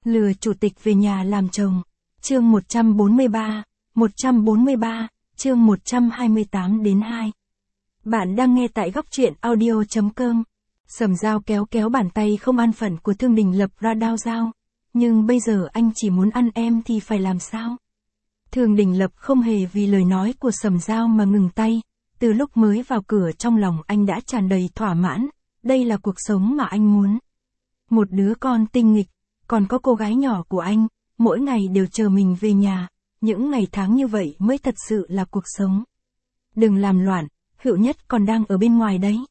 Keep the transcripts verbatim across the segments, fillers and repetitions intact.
Lừa chủ tịch về nhà làm chồng. Chương một trăm bốn mươi ba, một trăm bốn mươi ba, chương một trăm hai mươi tám đến hai. Bạn đang nghe tại góc truyện audio chấm com. Sầm Dao kéo kéo bàn tay không an phận của Thương Đình Lập ra đao dao. Nhưng bây giờ anh chỉ muốn ăn em thì phải làm sao? Thương Đình Lập không hề vì lời nói của Sầm Dao mà ngừng tay. Từ lúc mới vào cửa trong lòng anh đã tràn đầy thỏa mãn. Đây là cuộc sống mà anh muốn. Một đứa con tinh nghịch, còn có cô gái nhỏ của anh, mỗi ngày đều chờ mình về nhà. Những ngày tháng như vậy mới thật sự là cuộc sống. Đừng làm loạn, Hữu Nhất còn đang ở bên ngoài đấy.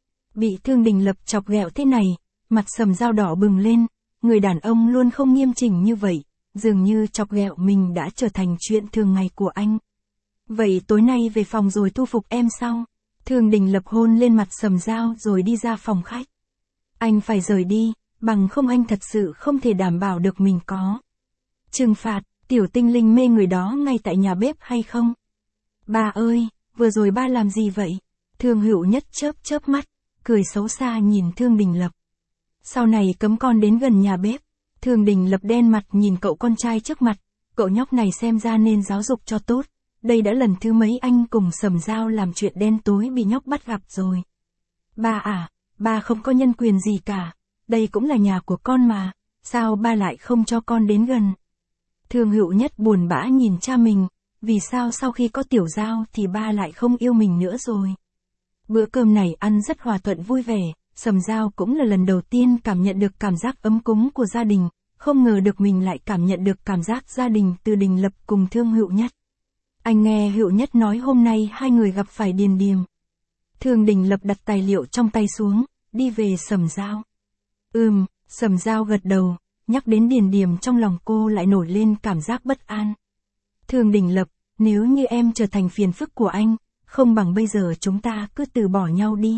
Bị Thương Đình Lập chọc ghẹo thế này, mặt Sầm Dao đỏ bừng lên. Người đàn ông luôn không nghiêm chỉnh như vậy, dường như chọc ghẹo mình đã trở thành chuyện thường ngày của anh. Vậy tối nay về phòng rồi thu phục em sau. Thương Đình Lập hôn lên mặt Sầm Dao rồi đi ra phòng khách. Anh phải rời đi, bằng không anh thật sự không thể đảm bảo được mình có trừng phạt tiểu tinh linh mê người đó ngay tại nhà bếp hay không. Ba ơi, vừa rồi ba làm gì vậy? Thương Hữu Nhất chớp chớp mắt, cười xấu xa nhìn Thương Đình Lập. Sau này cấm con đến gần nhà bếp. Thương Đình Lập đen mặt nhìn cậu con trai trước mặt, cậu nhóc này xem ra nên giáo dục cho tốt. Đây đã lần thứ mấy anh cùng Sầm Dao làm chuyện đen tối bị nhóc bắt gặp rồi. Ba à, ba không có nhân quyền gì cả, đây cũng là nhà của con mà, sao ba lại không cho con đến gần? Thương Hữu Nhất buồn bã nhìn cha mình, vì sao sau khi có Tiểu Dao thì ba lại không yêu mình nữa rồi? Bữa cơm này ăn rất hòa thuận vui vẻ, Sầm Dao cũng là lần đầu tiên cảm nhận được cảm giác ấm cúng của gia đình, không ngờ được mình lại cảm nhận được cảm giác gia đình từ Đình Lập cùng Thương Hữu Nhất. Anh nghe Hữu Nhất nói hôm nay hai người gặp phải Điền Điềm. Thương Đình Lập đặt tài liệu trong tay xuống, đi về Sầm Dao. Ừm, Sầm Dao gật đầu, nhắc đến Điền Điềm trong lòng cô lại nổi lên cảm giác bất an. Thương Đình Lập, nếu như em trở thành phiền phức của anh, không bằng bây giờ chúng ta cứ từ bỏ nhau đi.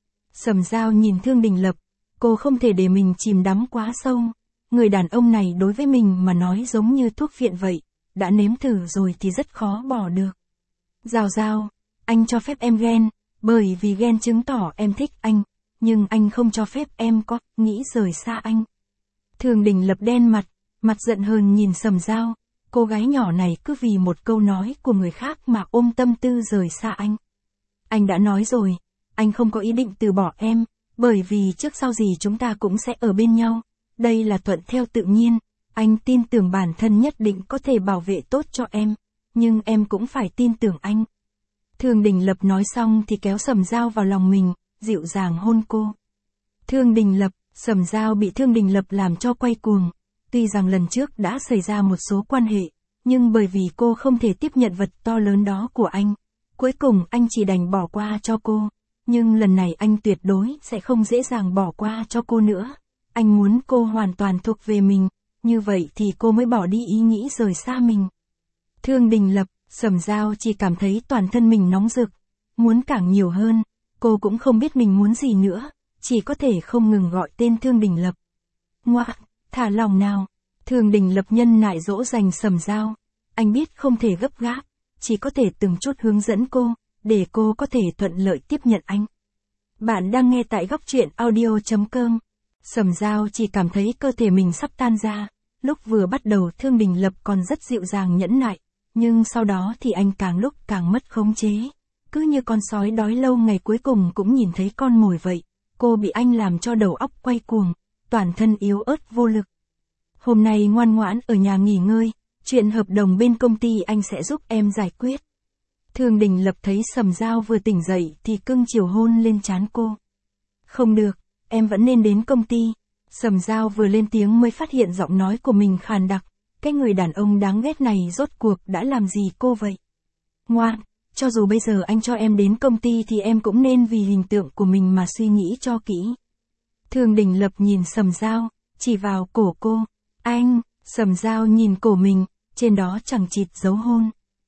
Sầm Dao nhìn Thương Đình Lập, cô không thể để mình chìm đắm quá sâu. Người đàn ông này đối với mình mà nói giống như thuốc phiện vậy, đã nếm thử rồi thì rất khó bỏ được. Dao Dao, anh cho phép em ghen, bởi vì ghen chứng tỏ em thích anh, nhưng anh không cho phép em có nghĩ rời xa anh. Thương Đình Lập đen mặt, mặt giận hờn nhìn Sầm Dao, cô gái nhỏ này cứ vì một câu nói của người khác mà ôm tâm tư rời xa anh. Anh đã nói rồi, anh không có ý định từ bỏ em, bởi vì trước sau gì chúng ta cũng sẽ ở bên nhau, đây là thuận theo tự nhiên, anh tin tưởng bản thân nhất định có thể bảo vệ tốt cho em, nhưng em cũng phải tin tưởng anh. Thương Đình Lập nói xong thì kéo Sầm Dao vào lòng mình, dịu dàng hôn cô. Thương Đình Lập, Sầm Dao bị Thương Đình Lập làm cho quay cuồng, tuy rằng lần trước đã xảy ra một số quan hệ, nhưng bởi vì cô không thể tiếp nhận vật to lớn đó của anh, cuối cùng anh chỉ đành bỏ qua cho cô, nhưng lần này anh tuyệt đối sẽ không dễ dàng bỏ qua cho cô nữa, anh muốn cô hoàn toàn thuộc về mình, như vậy thì cô mới bỏ đi ý nghĩ rời xa mình. Thương Đình Lập, Sầm Dao chỉ cảm thấy toàn thân mình nóng rực, muốn càng nhiều hơn, cô cũng không biết mình muốn gì nữa, chỉ có thể không ngừng gọi tên Thương Đình Lập. Ngoác, thả lòng nào. Thương Đình Lập nhân nại dỗ dành Sầm Dao, anh biết không thể gấp gáp, chỉ có thể từng chút hướng dẫn cô, để cô có thể thuận lợi tiếp nhận anh. Bạn đang nghe tại góc truyện audio chấm com. Sầm Dao chỉ cảm thấy cơ thể mình sắp tan ra, lúc vừa bắt đầu Thương Đình Lập còn rất dịu dàng nhẫn nại, nhưng sau đó thì anh càng lúc càng mất khống chế, cứ như con sói đói lâu ngày cuối cùng cũng nhìn thấy con mồi vậy, cô bị anh làm cho đầu óc quay cuồng, toàn thân yếu ớt vô lực. Hôm nay ngoan ngoãn ở nhà nghỉ ngơi, chuyện hợp đồng bên công ty anh sẽ giúp em giải quyết. Thương Đình Lập thấy Sầm Dao vừa tỉnh dậy thì cưng chiều hôn lên trán cô. Không được, em vẫn nên đến công ty. Sầm Dao vừa lên tiếng mới phát hiện giọng nói của mình khàn đặc, cái người đàn ông đáng ghét này rốt cuộc đã làm gì cô vậy? Ngoan, cho dù bây giờ anh cho em đến công ty thì em cũng nên vì hình tượng của mình mà suy nghĩ cho kỹ. Thương Đình Lập nhìn Sầm Dao, chỉ vào cổ cô. Anh, Sầm Dao nhìn cổ mình, trên đó chẳng chịt dấu hôn.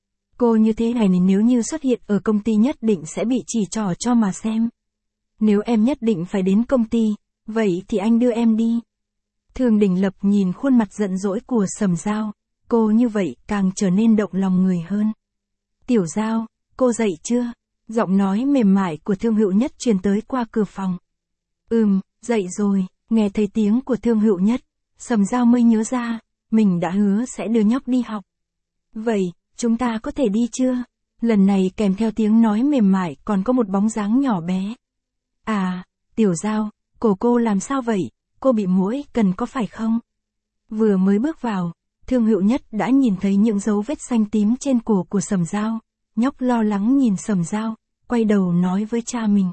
Cô như thế này nếu như xuất hiện ở công ty nhất định sẽ bị chỉ trỏ cho mà xem. Nếu em nhất định phải đến công ty, vậy thì anh đưa em đi. Thương Đình Lập nhìn khuôn mặt giận dỗi của Sầm Dao, cô như vậy càng trở nên động lòng người hơn. Tiểu Dao, cô dậy chưa? Giọng nói mềm mại của Thương Hữu Nhất truyền tới qua cửa phòng. Ừm, dậy rồi, nghe thấy tiếng của Thương Hữu Nhất, Sầm Dao mới nhớ ra, mình đã hứa sẽ đưa nhóc đi học. Vậy, chúng ta có thể đi chưa? Lần này kèm theo tiếng nói mềm mại còn có một bóng dáng nhỏ bé. À, Tiểu Dao, cổ cô làm sao vậy? Cô bị muỗi cần có phải không? Vừa mới bước vào, Thương Hữu Nhất đã nhìn thấy những dấu vết xanh tím trên cổ của Sầm Dao. Nhóc lo lắng nhìn Sầm Dao, quay đầu nói với cha mình.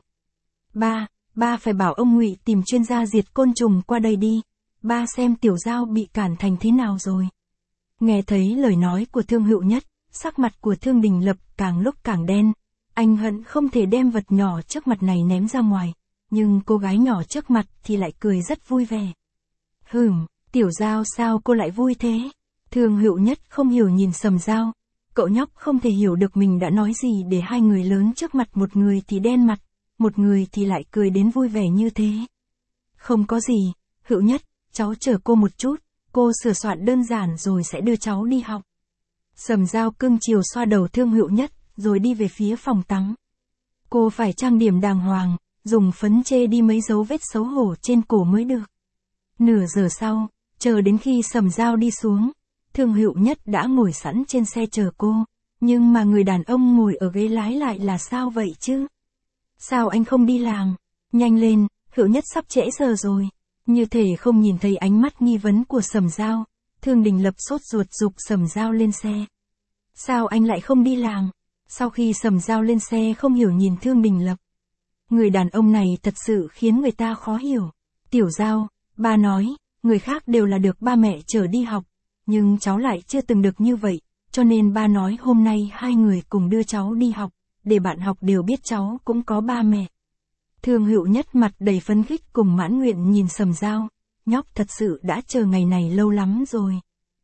Ba, ba phải bảo ông Ngụy tìm chuyên gia diệt côn trùng qua đây đi. Ba xem Tiểu Dao bị cản thành thế nào rồi. Nghe thấy lời nói của Thương Hữu Nhất, sắc mặt của Thương Đình Lập càng lúc càng đen. Anh hận không thể đem vật nhỏ trước mặt này ném ra ngoài. Nhưng cô gái nhỏ trước mặt thì lại cười rất vui vẻ. Hừm, Tiểu Dao sao cô lại vui thế? Thương Hữu Nhất không hiểu nhìn Sầm Dao. Cậu nhóc không thể hiểu được mình đã nói gì để hai người lớn trước mặt một người thì đen mặt, một người thì lại cười đến vui vẻ như thế. Không có gì, Hữu Nhất, cháu chờ cô một chút, cô sửa soạn đơn giản rồi sẽ đưa cháu đi học. Sầm Dao cưng chiều xoa đầu Thương Hữu Nhất, rồi đi về phía phòng tắm. Cô phải trang điểm đàng hoàng, dùng phấn chê đi mấy dấu vết xấu hổ trên cổ mới được. Nửa giờ sau, chờ đến khi Sầm Dao đi xuống, Thương Hữu Nhất đã ngồi sẵn trên xe chờ cô, nhưng mà người đàn ông ngồi ở ghế lái lại là sao vậy chứ? Sao anh không đi làm? Nhanh lên, Hữu Nhất sắp trễ giờ rồi. Như thể không nhìn thấy ánh mắt nghi vấn của Sầm Dao, Thương Đình Lập sốt ruột giục Sầm Dao lên xe. Sao anh lại không đi làm? Sau khi Sầm Dao lên xe không hiểu nhìn Thương Đình Lập. Người đàn ông này thật sự khiến người ta khó hiểu. Tiểu Dao, ba nói, người khác đều là được ba mẹ chở đi học, nhưng cháu lại chưa từng được như vậy, cho nên ba nói hôm nay hai người cùng đưa cháu đi học, để bạn học đều biết cháu cũng có ba mẹ. Thương Hữu Nhất mặt đầy phấn khích cùng mãn nguyện nhìn Sầm Dao, nhóc thật sự đã chờ ngày này lâu lắm rồi.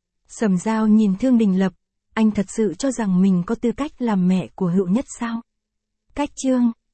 Sầm Dao nhìn Thương Đình Lập, anh thật sự cho rằng mình có tư cách làm mẹ của Hữu Nhất sao? Cách chương